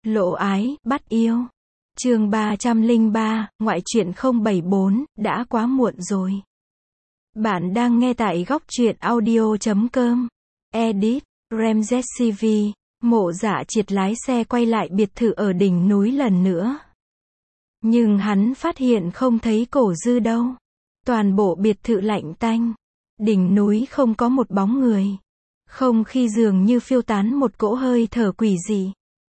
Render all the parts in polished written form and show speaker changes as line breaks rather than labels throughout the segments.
Lộ ái, bắt yêu. Chương 303, ngoại truyện 074, đã quá muộn rồi. Bạn đang nghe tại góc truyện audio.com. Edit, Ramses CV. Mộ Dạ Triệt lái xe quay lại biệt thự ở đỉnh núi lần nữa. Nhưng hắn phát hiện không thấy Cổ Dư đâu. Toàn bộ biệt thự lạnh tanh. Đỉnh núi không có một bóng người. Không khí dường như phiêu tán một cỗ hơi thở quỷ dị.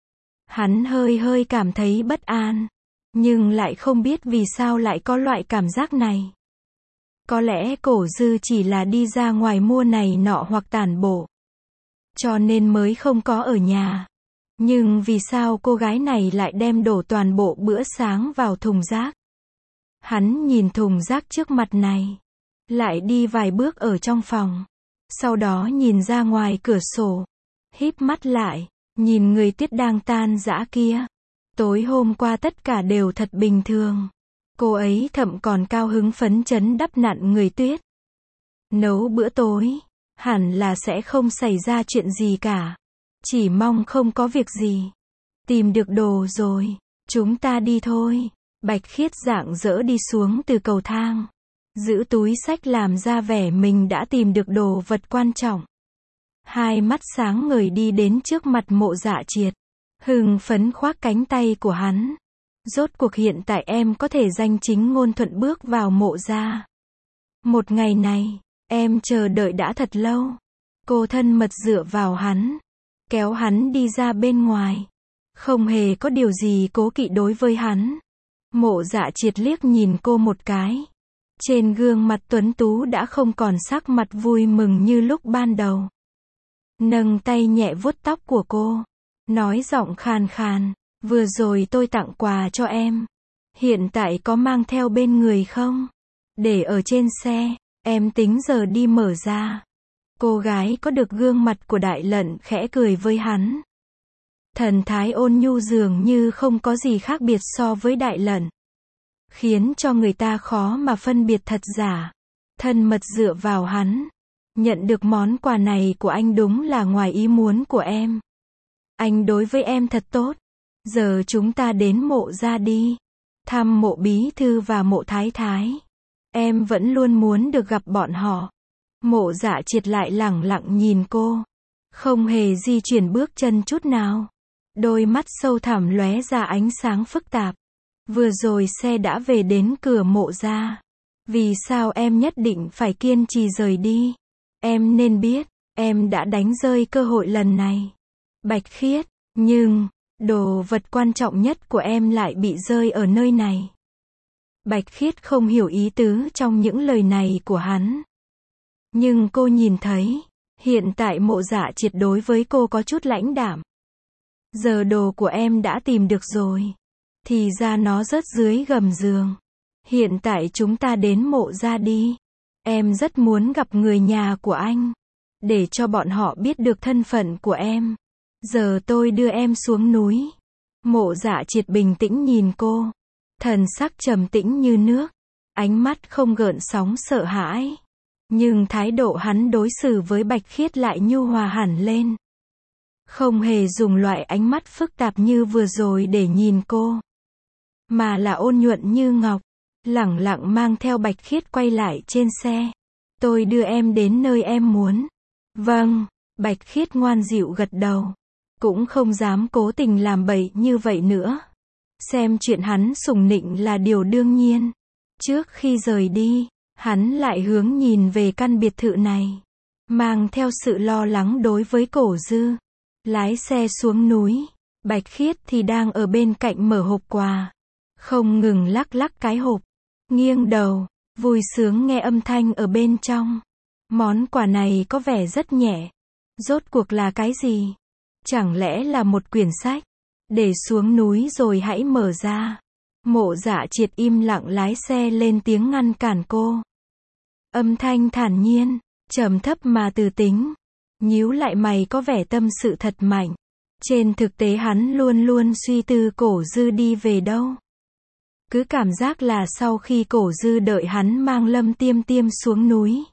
Hắn hơi cảm thấy bất an. Nhưng lại không biết vì sao lại có loại cảm giác này. Có lẽ Cổ Dư chỉ là đi ra ngoài mua này nọ hoặc tản bộ. Cho nên mới không có ở nhà. Nhưng vì sao cô gái này lại đem đổ toàn bộ bữa sáng vào thùng rác? Hắn nhìn thùng rác trước mặt này. Lại đi vài bước ở trong phòng. Sau đó nhìn ra ngoài cửa sổ. Híp mắt lại. Nhìn người tuyết đang tan rã kia. Tối hôm qua tất cả đều thật bình thường. Cô ấy thậm còn cao hứng phấn chấn đắp nặn người tuyết. Nấu bữa tối. Hẳn là sẽ không xảy ra chuyện gì cả. Chỉ mong không có việc gì. Tìm được đồ rồi. Chúng ta đi thôi. Bạch Khiết rạng rỡ đi xuống từ cầu thang. Giữ túi xách làm ra vẻ mình đã tìm được đồ vật quan trọng. Hai mắt sáng ngời đi đến trước mặt Mộ Dạ Triệt. Hưng phấn khoác cánh tay của hắn. Rốt cuộc hiện tại em có thể danh chính ngôn thuận bước vào Mộ gia. Một ngày này, em chờ đợi đã thật lâu. Cô thân mật dựa vào hắn. Kéo hắn đi ra bên ngoài. Không hề có điều gì cố kỵ đối với hắn. Mộ Dạ Triệt liếc nhìn cô một cái. Trên gương mặt tuấn tú đã không còn sắc mặt vui mừng như lúc ban đầu. Nâng tay nhẹ vuốt tóc của cô. Nói giọng khàn khàn. Vừa rồi tôi tặng quà cho em. Hiện tại có mang theo bên người không? Để ở trên xe. Em tính giờ đi mở ra. Cô gái có được gương mặt của Đại Lận khẽ cười với hắn. Thần thái ôn nhu dường như không có gì khác biệt so với Đại Lận. Khiến cho người ta khó mà phân biệt thật giả. Thân mật dựa vào hắn. Nhận được món quà này của anh đúng là ngoài ý muốn của em. Anh đối với em thật tốt. Giờ chúng ta đến Mộ gia đi. Thăm Mộ bí thư và Mộ thái thái. Em vẫn luôn muốn được gặp bọn họ. Mộ Dạ Triệt lại lẳng lặng nhìn cô. Không hề di chuyển bước chân chút nào. Đôi mắt sâu thẳm lóe ra ánh sáng phức tạp. Vừa rồi xe đã về đến cửa Mộ gia. Vì sao em nhất định phải kiên trì rời đi? Em nên biết, em đã đánh rơi cơ hội lần này. Bạch Khiết, nhưng, đồ vật quan trọng nhất của em lại bị rơi ở nơi này. Bạch Khiết không hiểu ý tứ trong những lời này của hắn. Nhưng cô nhìn thấy, hiện tại Mộ Dạ Triệt đối với cô có chút lãnh đạm. Giờ đồ của em đã tìm được rồi. Thì ra nó rớt dưới gầm giường. Hiện tại chúng ta đến Mộ gia đi. Em rất muốn gặp người nhà của anh. Để cho bọn họ biết được thân phận của em. Giờ tôi đưa em xuống núi. Mộ Dạ Triệt bình tĩnh nhìn cô. Thần sắc trầm tĩnh như nước. Ánh mắt không gợn sóng sợ hãi. Nhưng thái độ hắn đối xử với Bạch Khiết lại nhu hòa hẳn lên. Không hề dùng loại ánh mắt phức tạp như vừa rồi để nhìn cô. Mà là ôn nhuận như ngọc. Lẳng lặng mang theo Bạch Khiết quay lại trên xe. Tôi đưa em đến nơi em muốn. Vâng, Bạch Khiết ngoan dịu gật đầu. Cũng không dám cố tình làm bậy như vậy nữa. Xem chuyện hắn sủng nịnh là điều đương nhiên. Trước khi rời đi, hắn lại hướng nhìn về căn biệt thự này. Mang theo sự lo lắng đối với Cổ Dư. Lái xe xuống núi. Bạch Khiết thì đang ở bên cạnh mở hộp quà. Không ngừng lắc lắc cái hộp. Nghiêng đầu, vui sướng nghe âm thanh ở bên trong. Món quà này có vẻ rất nhẹ. Rốt cuộc là cái gì? Chẳng lẽ là một quyển sách? Để xuống núi rồi hãy mở ra. Mộ Dạ Triệt im lặng lái xe lên tiếng ngăn cản cô. Âm thanh thản nhiên, trầm thấp mà từ tính. Nhíu lại mày có vẻ tâm sự thật mạnh. Trên thực tế hắn luôn luôn suy tư Cổ Dư đi về đâu. Cứ cảm giác là sau khi Cổ Dư đợi hắn mang Lâm Tiêm Tiêm xuống núi,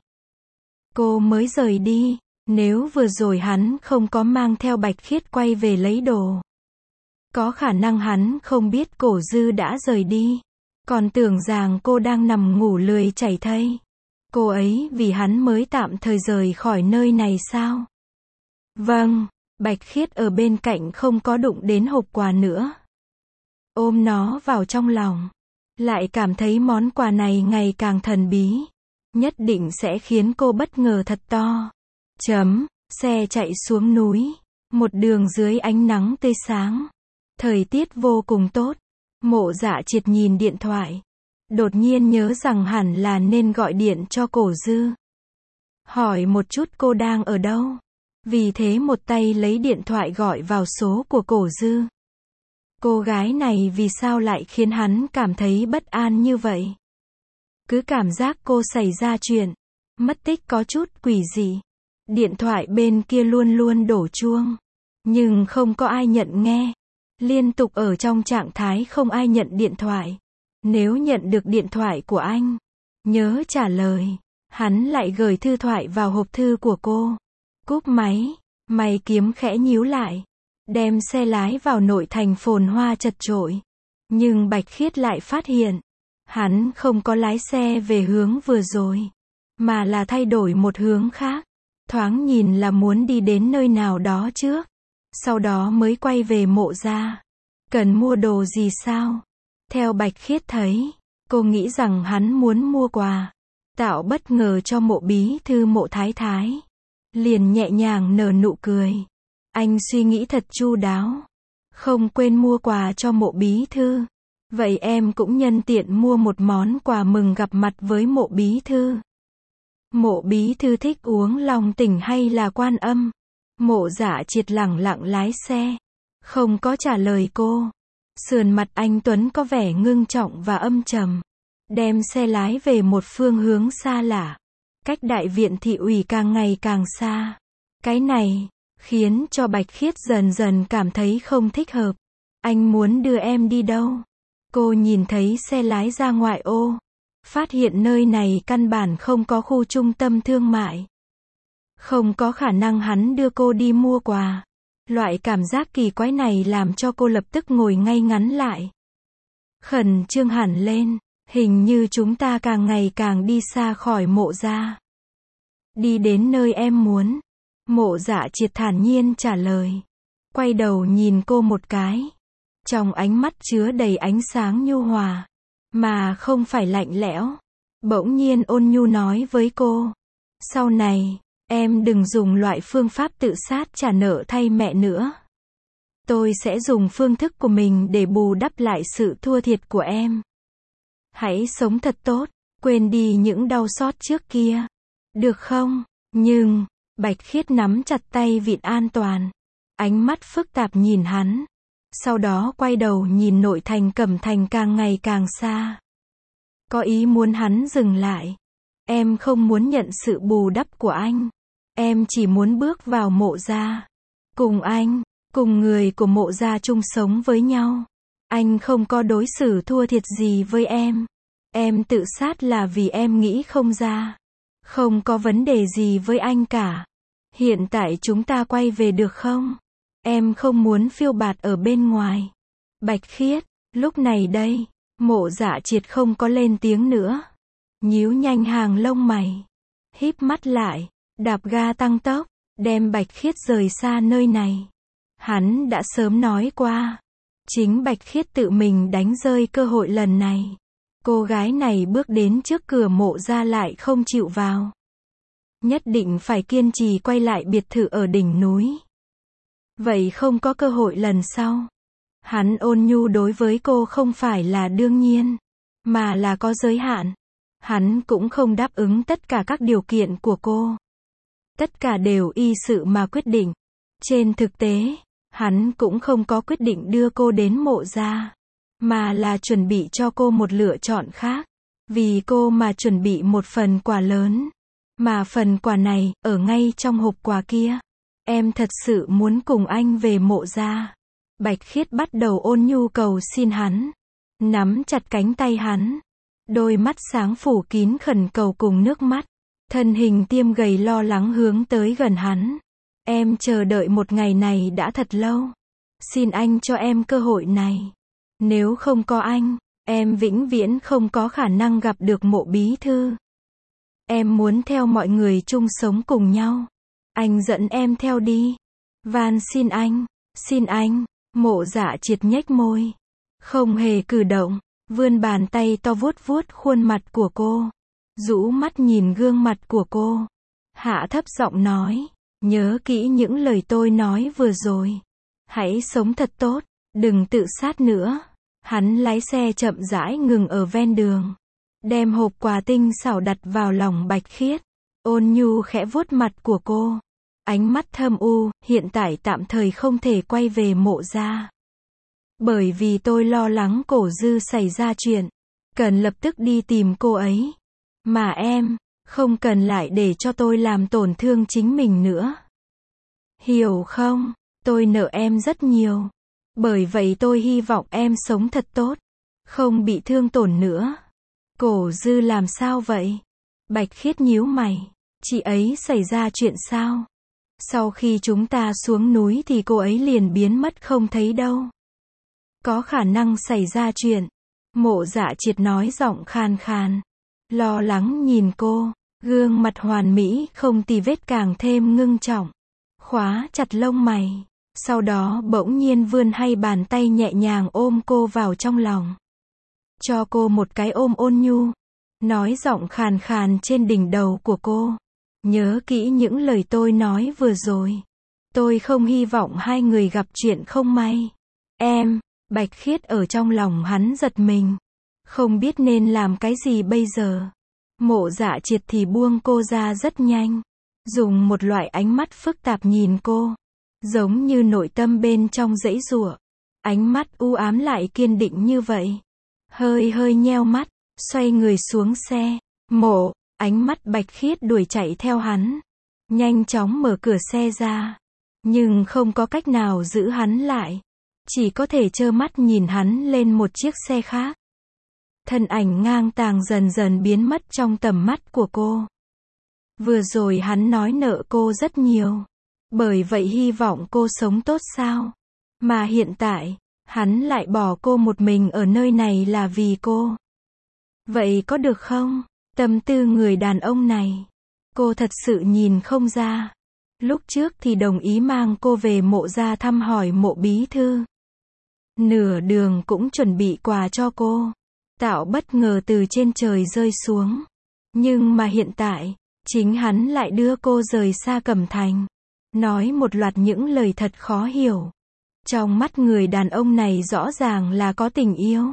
cô mới rời đi. Nếu vừa rồi hắn không có mang theo Bạch Khiết quay về lấy đồ, Có khả năng hắn không biết Cổ Dư đã rời đi. Còn tưởng rằng cô đang nằm ngủ lười chảy thây. Cô ấy vì hắn mới tạm thời rời khỏi nơi này sao? Vâng, Bạch Khiết ở bên cạnh không có đụng đến hộp quà nữa. Ôm nó vào trong lòng. Lại cảm thấy món quà này ngày càng thần bí. Nhất định sẽ khiến cô bất ngờ thật to. Xe chạy xuống núi. Một đường dưới ánh nắng tươi sáng. Thời tiết vô cùng tốt. Mộ Dạ Triệt nhìn điện thoại. Đột nhiên nhớ rằng hẳn là nên gọi điện cho Cổ Dư. Hỏi một chút cô đang ở đâu. Vì thế một tay lấy điện thoại gọi vào số của Cổ Dư. Cô gái này vì sao lại khiến hắn cảm thấy bất an như vậy? Cứ cảm giác cô xảy ra chuyện. Mất tích có chút quỷ dị. Điện thoại bên kia luôn luôn đổ chuông. Nhưng không có ai nhận nghe. Liên tục ở trong trạng thái không ai nhận điện thoại. Nếu nhận được điện thoại của anh, nhớ trả lời. Hắn lại gửi thư thoại vào hộp thư của cô. Cúp máy, mày kiếm khẽ nhíu lại. Đem xe lái vào nội thành phồn hoa chật chội. Nhưng Bạch Khiết lại phát hiện. Hắn không có lái xe về hướng vừa rồi. Mà là thay đổi một hướng khác. Thoáng nhìn là muốn đi đến nơi nào đó trước. Sau đó mới quay về Mộ gia. Cần mua đồ gì sao? Theo Bạch Khiết thấy, cô nghĩ rằng hắn muốn mua quà. Tạo bất ngờ cho Mộ bí thư Mộ Thái Thái. Liền nhẹ nhàng nở nụ cười. Anh suy nghĩ thật chu đáo. Không quên mua quà cho Mộ bí thư. Vậy em cũng nhân tiện mua một món quà mừng gặp mặt với Mộ bí thư. Mộ bí thư thích uống Long Tỉnh hay là Quan Âm? Mộ Dạ Triệt lẳng lặng lái xe. Không có trả lời cô. Sườn mặt anh Tuấn có vẻ ngưng trọng và âm trầm. Đem xe lái về một phương hướng xa lạ. Cách đại viện thị ủy càng ngày càng xa. Cái này khiến cho Bạch Khiết dần dần cảm thấy không thích hợp. Anh muốn đưa em đi đâu? Cô nhìn thấy xe lái ra ngoại ô. Phát hiện nơi này căn bản không có khu trung tâm thương mại. Không có khả năng hắn đưa cô đi mua quà. Loại cảm giác kỳ quái này làm cho cô lập tức ngồi ngay ngắn lại. Khẩn trương hẳn lên. Hình như chúng ta càng ngày càng đi xa khỏi Mộ gia. Đi đến nơi em muốn. Mộ Dạ Triệt thản nhiên trả lời. Quay đầu nhìn cô một cái. Trong ánh mắt chứa đầy ánh sáng nhu hòa. Mà không phải lạnh lẽo. Bỗng nhiên ôn nhu nói với cô. Sau này, em đừng dùng loại phương pháp tự sát trả nợ thay mẹ nữa. Tôi sẽ dùng phương thức của mình để bù đắp lại sự thua thiệt của em. Hãy sống thật tốt, quên đi những đau xót trước kia. Được không? Nhưng, Bạch Khiết nắm chặt tay vịn an toàn. Ánh mắt phức tạp nhìn hắn. Sau đó quay đầu nhìn nội thành Cẩm Thành càng ngày càng xa. Có ý muốn hắn dừng lại. Em không muốn nhận sự bù đắp của anh. Em chỉ muốn bước vào Mộ gia. Cùng anh, cùng người của Mộ gia chung sống với nhau. Anh không có đối xử thua thiệt gì với em. Em tự sát là vì em nghĩ không ra. Không có vấn đề gì với anh cả. Hiện tại chúng ta quay về được không? Em không muốn phiêu bạt ở bên ngoài. Bạch Khiết, lúc này đây, Mộ Dạ Triệt không có lên tiếng nữa. Nhíu nhanh hàng lông mày. Híp mắt lại, đạp ga tăng tốc, đem Bạch Khiết rời xa nơi này. Hắn đã sớm nói qua. Chính Bạch Khiết tự mình đánh rơi cơ hội lần này. Cô gái này bước đến trước cửa Mộ gia lại không chịu vào. Nhất định phải kiên trì quay lại biệt thự ở đỉnh núi. Vậy không có cơ hội lần sau. Hắn ôn nhu đối với cô không phải là đương nhiên, mà là có giới hạn. Hắn cũng không đáp ứng tất cả các điều kiện của cô. Tất cả đều y sự mà quyết định. Trên thực tế, hắn cũng không có quyết định đưa cô đến Mộ gia, mà là chuẩn bị cho cô một lựa chọn khác. Vì cô mà chuẩn bị một phần quà lớn. Mà phần quà này, ở ngay trong hộp quà kia. Em thật sự muốn cùng anh về Mộ gia. Bạch Khiết bắt đầu ôn nhu cầu xin hắn. Nắm chặt cánh tay hắn. Đôi mắt sáng phủ kín khẩn cầu cùng nước mắt. Thân hình tiêm gầy lo lắng hướng tới gần hắn. Em chờ đợi một ngày này đã thật lâu. Xin anh cho em cơ hội này. Nếu không có anh, em vĩnh viễn không có khả năng gặp được Mộ bí thư. Em muốn theo mọi người chung sống cùng nhau. Anh dẫn em theo đi. Van xin anh. Xin anh. Mộ Dạ Triệt nhếch môi. Không hề cử động. Vươn bàn tay to vuốt vuốt khuôn mặt của cô. Rũ mắt nhìn gương mặt của cô. Hạ thấp giọng nói. Nhớ kỹ những lời tôi nói vừa rồi. Hãy sống thật tốt. Đừng tự sát nữa. Hắn lái xe chậm rãi ngừng ở ven đường. Đem hộp quà tinh xảo đặt vào lòng Bạch Khiết. Ôn nhu khẽ vuốt mặt của cô. Ánh mắt thâm u, hiện tại tạm thời không thể quay về Mộ gia. Bởi vì tôi lo lắng Cổ Dư xảy ra chuyện. Cần lập tức đi tìm cô ấy. Mà em, không cần lại để cho tôi làm tổn thương chính mình nữa. Hiểu không? Tôi nợ em rất nhiều. Bởi vậy tôi hy vọng em sống thật tốt. Không bị thương tổn nữa. Cổ Dư làm sao vậy? Bạch Khiết nhíu mày. Chị ấy xảy ra chuyện sao? Sau khi chúng ta xuống núi thì cô ấy liền biến mất không thấy đâu. Có khả năng xảy ra chuyện. Mộ Dạ Triệt nói giọng khàn khàn. Lo lắng nhìn cô. Gương mặt hoàn mỹ không tì vết càng thêm ngưng trọng. Khóa chặt lông mày. Sau đó bỗng nhiên vươn hai bàn tay nhẹ nhàng ôm cô vào trong lòng. Cho cô một cái ôm ôn nhu. Nói giọng khàn khàn trên đỉnh đầu của cô. Nhớ kỹ những lời tôi nói vừa rồi. Tôi không hy vọng hai người gặp chuyện không may. Em, Bạch Khiết ở trong lòng hắn giật mình. Không biết nên làm cái gì bây giờ. Mộ Dạ Triệt thì buông cô ra rất nhanh. Dùng một loại ánh mắt phức tạp nhìn cô. Giống như nội tâm bên trong giãy giụa. Ánh mắt u ám lại kiên định như vậy. Hơi nheo mắt, xoay người xuống xe. Mộ, ánh mắt Bạch Khiết đuổi chạy theo hắn. Nhanh chóng mở cửa xe ra. Nhưng không có cách nào giữ hắn lại. Chỉ có thể trơ mắt nhìn hắn lên một chiếc xe khác. Thân ảnh ngang tàng dần dần biến mất trong tầm mắt của cô. Vừa rồi hắn nói nợ cô rất nhiều. Bởi vậy hy vọng cô sống tốt sao? Mà hiện tại, hắn lại bỏ cô một mình ở nơi này là vì cô. Vậy có được không? Tâm tư người đàn ông này. Cô thật sự nhìn không ra. Lúc trước thì đồng ý mang cô về Mộ gia thăm hỏi Mộ bí thư. Nửa đường cũng chuẩn bị quà cho cô. Tạo bất ngờ từ trên trời rơi xuống. Nhưng mà hiện tại, chính hắn lại đưa cô rời xa Cẩm Thành. Nói một loạt những lời thật khó hiểu. Trong mắt người đàn ông này rõ ràng là có tình yêu.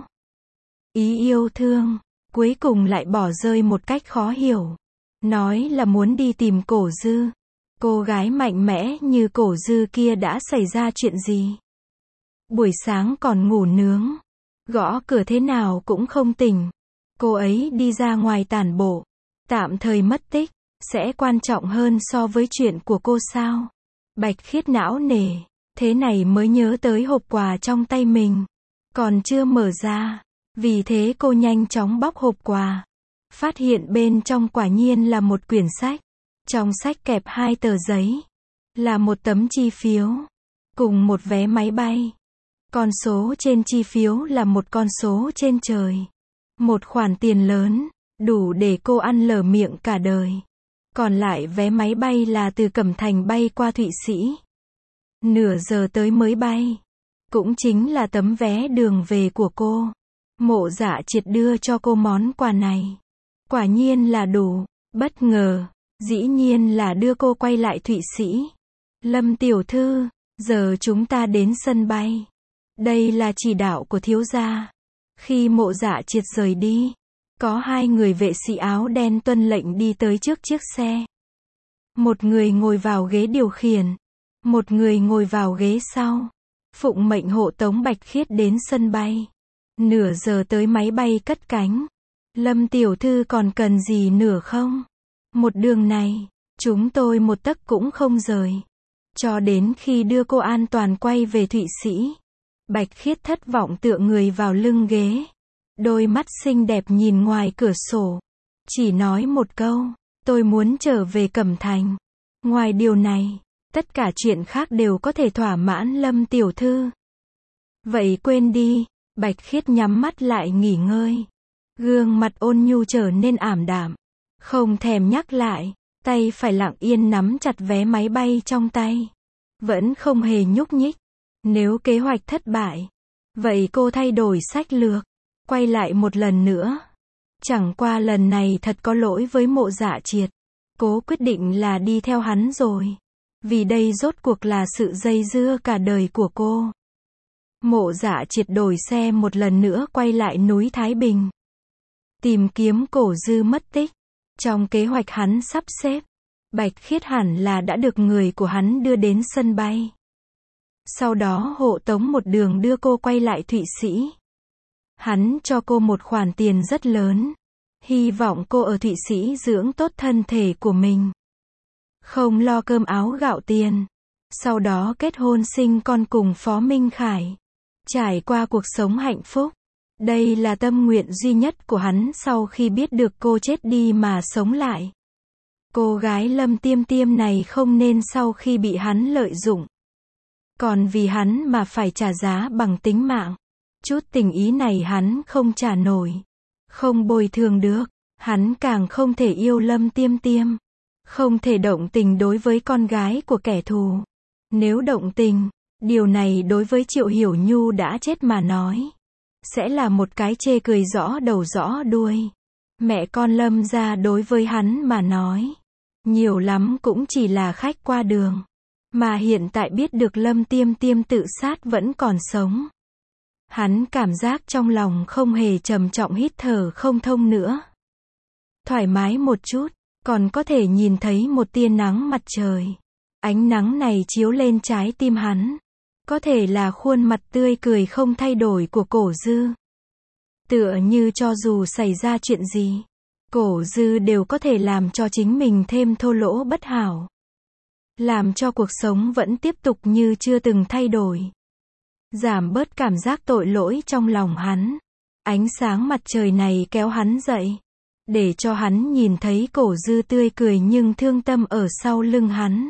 Ý yêu thương, cuối cùng lại bỏ rơi một cách khó hiểu. Nói là muốn đi tìm Cổ Dư. Cô gái mạnh mẽ như Cổ Dư kia đã xảy ra chuyện gì? Buổi sáng còn ngủ nướng. Gõ cửa thế nào cũng không tỉnh. Cô ấy đi ra ngoài tản bộ. Tạm thời mất tích. Sẽ quan trọng hơn so với chuyện của cô sao? Bạch Khiết não nề. Thế này mới nhớ tới hộp quà trong tay mình. Còn chưa mở ra. Vì thế cô nhanh chóng bóc hộp quà. Phát hiện bên trong quả nhiên là một quyển sách. Trong sách kẹp 2 tờ giấy. Là một tấm chi phiếu. Cùng một vé máy bay. Con số trên chi phiếu là một con số trên trời. Một khoản tiền lớn. Đủ để cô ăn lở miệng cả đời. Còn lại vé máy bay là từ Cẩm Thành bay qua Thụy Sĩ. Nửa giờ tới mới bay. Cũng chính là tấm vé đường về của cô. Mộ Dạ Triệt đưa cho cô món quà này. Quả nhiên là đủ. Bất ngờ. Dĩ nhiên là đưa cô quay lại Thụy Sĩ. Lâm tiểu thư, giờ chúng ta đến sân bay. Đây là chỉ đạo của thiếu gia. Khi Mộ Dạ Triệt rời đi, có 2 người vệ sĩ áo đen tuân lệnh đi tới trước chiếc xe. Một người ngồi vào ghế điều khiển. Một người ngồi vào ghế sau. Phụng mệnh hộ tống Bạch Khiết đến sân bay. Nửa giờ tới máy bay cất cánh. Lâm tiểu thư còn cần gì nữa không? Một đường này, chúng tôi một tấc cũng không rời. Cho đến khi đưa cô an toàn quay về Thụy Sĩ. Bạch Khiết thất vọng tựa người vào lưng ghế. Đôi mắt xinh đẹp nhìn ngoài cửa sổ. Chỉ nói một câu, tôi muốn trở về Cẩm Thành. Ngoài điều này, Tất cả chuyện khác đều có thể thỏa mãn Lâm tiểu thư. Vậy quên đi, Bạch Khiết nhắm mắt lại nghỉ ngơi. Gương mặt ôn nhu trở nên ảm đạm. Không thèm nhắc lại, tay phải lặng yên nắm chặt vé máy bay trong tay. Vẫn không hề nhúc nhích. Nếu kế hoạch thất bại, vậy cô thay đổi sách lược, quay lại một lần nữa. Chẳng qua lần này thật có lỗi với Mộ Dạ Triệt. Cố quyết định là đi theo hắn rồi. Vì đây rốt cuộc là sự dây dưa cả đời của cô. Mộ Dạ Triệt đổi xe một lần nữa quay lại núi Thái Bình. Tìm kiếm Cổ Dư mất tích. Trong kế hoạch hắn sắp xếp, Bạch Khiết hẳn là đã được người của hắn đưa đến sân bay. Sau đó hộ tống một đường đưa cô quay lại Thụy Sĩ. Hắn cho cô một khoản tiền rất lớn. Hy vọng cô ở Thụy Sĩ dưỡng tốt thân thể của mình. Không lo cơm áo gạo tiền. Sau đó kết hôn sinh con cùng Phó Minh Khải. Trải qua cuộc sống hạnh phúc. Đây là tâm nguyện duy nhất của hắn sau khi biết được cô chết đi mà sống lại. Cô gái Lâm Tiêm Tiêm này không nên sau khi bị hắn lợi dụng. Còn vì hắn mà phải trả giá bằng tính mạng. Chút tình ý này hắn không trả nổi. Không bồi thường được. Hắn càng không thể yêu Lâm Tiêm Tiêm. Không thể động tình đối với con gái của kẻ thù. Nếu động tình, điều này đối với Triệu Hiểu Nhu đã chết mà nói, sẽ là một cái chê cười rõ đầu rõ đuôi. Mẹ con Lâm gia đối với hắn mà nói, nhiều lắm cũng chỉ là khách qua đường. Mà hiện tại biết được Lâm Tiêm Tiêm tự sát vẫn còn sống. Hắn cảm giác trong lòng không hề trầm trọng, hít thở không thông nữa. Thoải mái một chút, còn có thể nhìn thấy một tia nắng mặt trời. Ánh nắng này chiếu lên trái tim hắn. Có thể là khuôn mặt tươi cười không thay đổi của Cổ Dư. Tựa như cho dù xảy ra chuyện gì, Cổ Dư đều có thể làm cho chính mình thêm thô lỗ bất hảo. Làm cho cuộc sống vẫn tiếp tục như chưa từng thay đổi. Giảm bớt cảm giác tội lỗi trong lòng hắn. Ánh sáng mặt trời này kéo hắn dậy. Để cho hắn nhìn thấy Cổ Dư tươi cười nhưng thương tâm ở sau lưng hắn.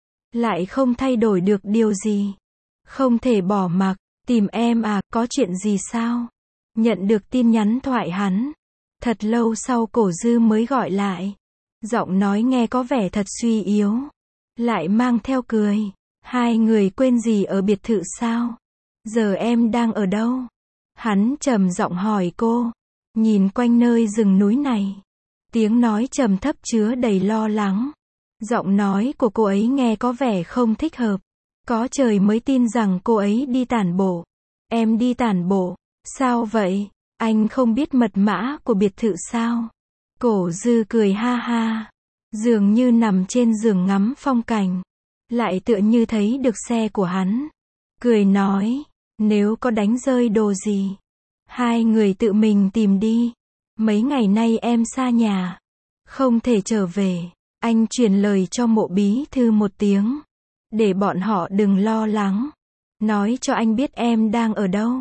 Lại không thay đổi được điều gì. Không thể bỏ mặc. Tìm em à, có chuyện gì sao? Nhận được tin nhắn thoại hắn. Thật lâu sau Cổ Dư mới gọi lại. Giọng nói nghe có vẻ thật suy yếu. Lại mang theo cười. Hai người quên gì ở biệt thự sao? Giờ em đang ở đâu? Hắn trầm giọng hỏi cô. Nhìn quanh nơi rừng núi này. Tiếng nói trầm thấp chứa đầy lo lắng. Giọng nói của cô ấy nghe có vẻ không thích hợp. Có trời mới tin rằng cô ấy đi tản bộ. Em đi tản bộ? Sao vậy? Anh không biết mật mã của biệt thự sao? Cổ Dư cười ha ha. Dường như nằm trên giường ngắm phong cảnh. Lại tựa như thấy được xe của hắn. Cười nói. Nếu có đánh rơi đồ gì, hai người tự mình tìm đi. Mấy ngày nay em xa nhà. Không thể trở về. Anh truyền lời cho Mộ bí thư một tiếng. Để bọn họ đừng lo lắng. Nói cho anh biết em đang ở đâu.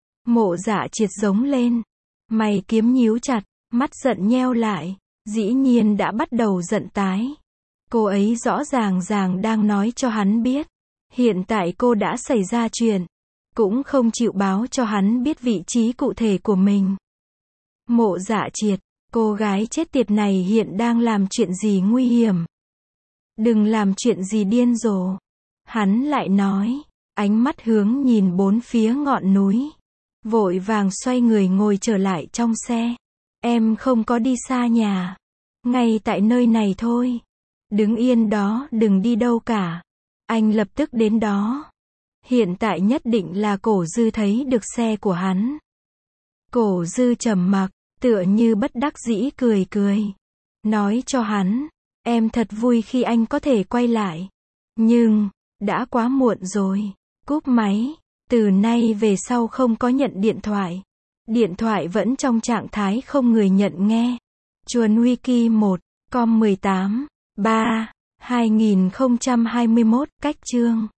Mộ Dạ Triệt giống lên. Mày kiếm nhíu chặt, mắt giận nheo lại. Dĩ nhiên đã bắt đầu giận tái. Cô ấy rõ ràng đang nói cho hắn biết. Hiện tại cô đã xảy ra chuyện. Cũng không chịu báo cho hắn biết vị trí cụ thể của mình. Mộ Dạ Triệt, cô gái chết tiệt này hiện đang làm chuyện gì nguy hiểm. Đừng làm chuyện gì điên rồ. Hắn lại nói, ánh mắt hướng nhìn bốn phía ngọn núi. Vội vàng xoay người ngồi trở lại trong xe. Em không có đi xa nhà. Ngay tại nơi này thôi. Đứng yên đó, đừng đi đâu cả. Anh lập tức đến đó. Hiện tại nhất định là Cổ Dư thấy được xe của hắn. Cổ Dư trầm mặc, tựa như bất đắc dĩ cười cười. Nói cho hắn, em thật vui khi anh có thể quay lại. Nhưng, đã quá muộn rồi. Cúp máy, từ nay về sau không có nhận điện thoại. Điện thoại vẫn trong trạng thái không người nhận nghe. Chuồn Wiki 1, com 18, 3, 2021, cách chương.